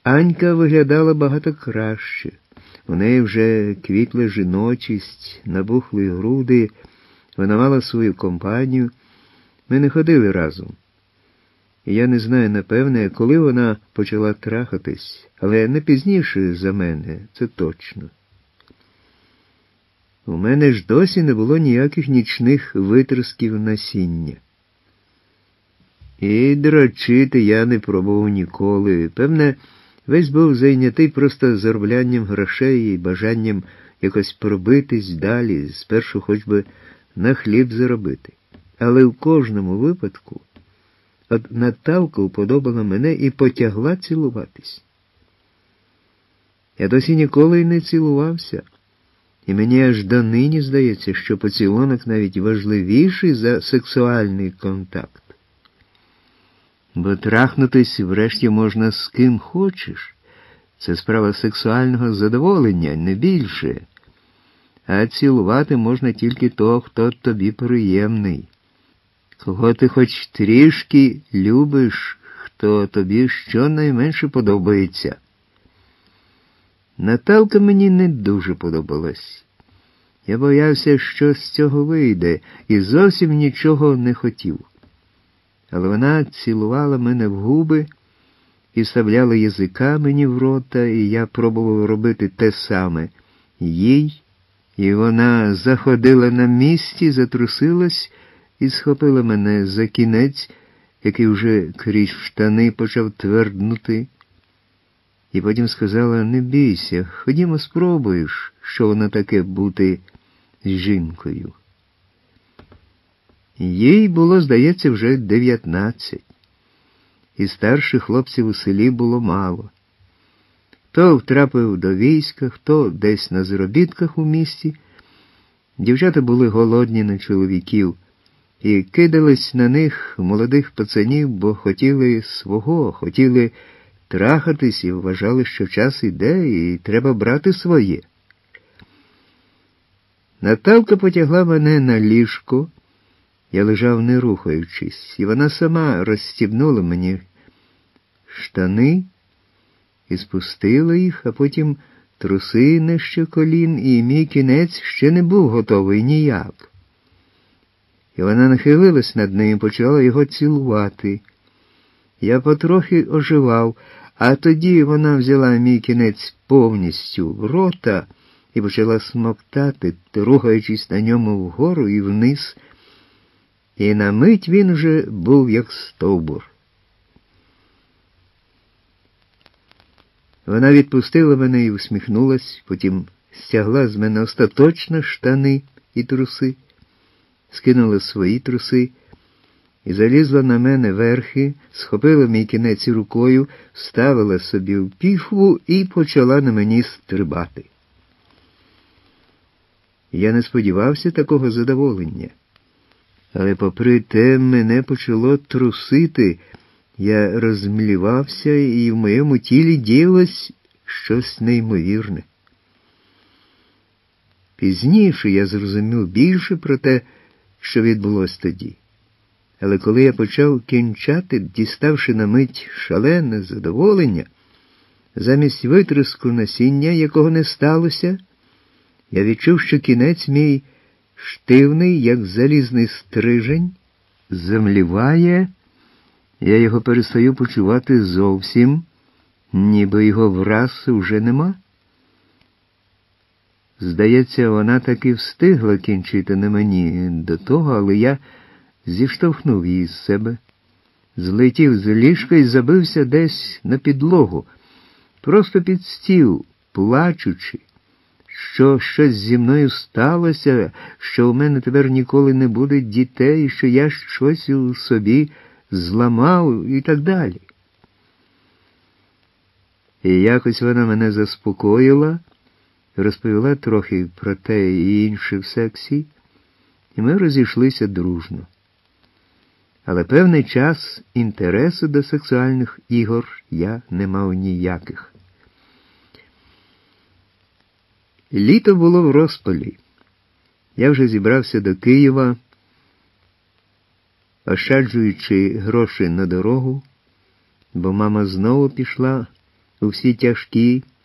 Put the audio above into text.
Анька виглядала багато краще. У неї вже квітла жіночість, набухли груди, вона мала свою компанію. Ми не ходили разом. І я не знаю, напевне, коли вона почала трахатись, але не пізніше за мене, це точно. У мене ж досі не було ніяких нічних витрисків насіння. І дрочити я не пробував ніколи. Певне, весь був зайнятий просто зароблянням грошей і бажанням якось пробитись далі, спершу хоч би на хліб заробити. Але в кожному випадку от Наталка уподобала мене і потягла цілуватись. Я досі ніколи й не цілувався. І мені аж донині здається, що поцілунок навіть важливіший за сексуальний контакт. Бо трахнутись врешті можна з ким хочеш. Це справа сексуального задоволення, не більше. А цілувати можна тільки того, хто тобі приємний. Кого ти хоч трішки любиш, хто тобі щонайменше подобається. Наталка мені не дуже подобалась. Я боявся, що з цього вийде, і зовсім нічого не хотів. Але вона цілувала мене в губи і вставляла язика мені в рота, і я пробував робити те саме їй, і вона заходила на місці, затрусилась і схопила мене за кінець, який вже крізь штани почав тверднути. І потім сказала: не бійся, ходімо спробуєш, що воно таке бути з жінкою. Їй було, здається, вже 19. І старших хлопців у селі було мало. Хто втрапив до війська, хто десь на заробітках у місті. Дівчата були голодні на чоловіків і кидались на них, молодих пацанів, бо хотіли свого, хотіли трахатись і вважали, що час іде і треба брати своє. Наталка потягла мене на ліжко. Я лежав не рухаючись, і вона сама розстібнула мені штани і спустила їх, а потім труси нижче колін, і мій кінець ще не був готовий ніяк. І вона нахилилась над ним і почала його цілувати. Я потрохи оживав, а тоді вона взяла мій кінець повністю в рота і почала смоктати, рухаючись на ньому вгору і вниз. І на мить він вже був як стовбур. Вона відпустила мене і усміхнулась, потім стягла з мене остаточно штани і труси, скинула свої труси і залізла на мене верхи, схопила мій кінець рукою, вставила собі в піхву і почала на мені стрибати. Я не сподівався такого задоволення. Але попри те мене почало трусити, я розмлівався, і в моєму тілі діялось щось неймовірне. Пізніше я зрозумів більше про те, що відбулося тоді. Але коли я почав кінчати, діставши на мить шалене задоволення, замість витриску насіння, якого не сталося, я відчув, що кінець мій штивний, як залізний стрижень, замліває, я його перестаю почувати зовсім, ніби його враз уже нема. Здається, вона таки встигла кінчити на мені до того, але я зіштовхнув її з себе, злетів з ліжка і забився десь на підлогу, просто під стіл, плачучи, що щось зі мною сталося, що у мене тепер ніколи не буде дітей, що я щось у собі зламав і так далі. І якось вона мене заспокоїла, розповіла трохи про те і інше в сексі, і ми розійшлися дружно. Але певний час інтересу до сексуальних ігор я не мав ніяких. Літо було в розпалі. Я вже зібрався до Києва, ощаджуючи гроші на дорогу, бо мама знову пішла у всі тяжкі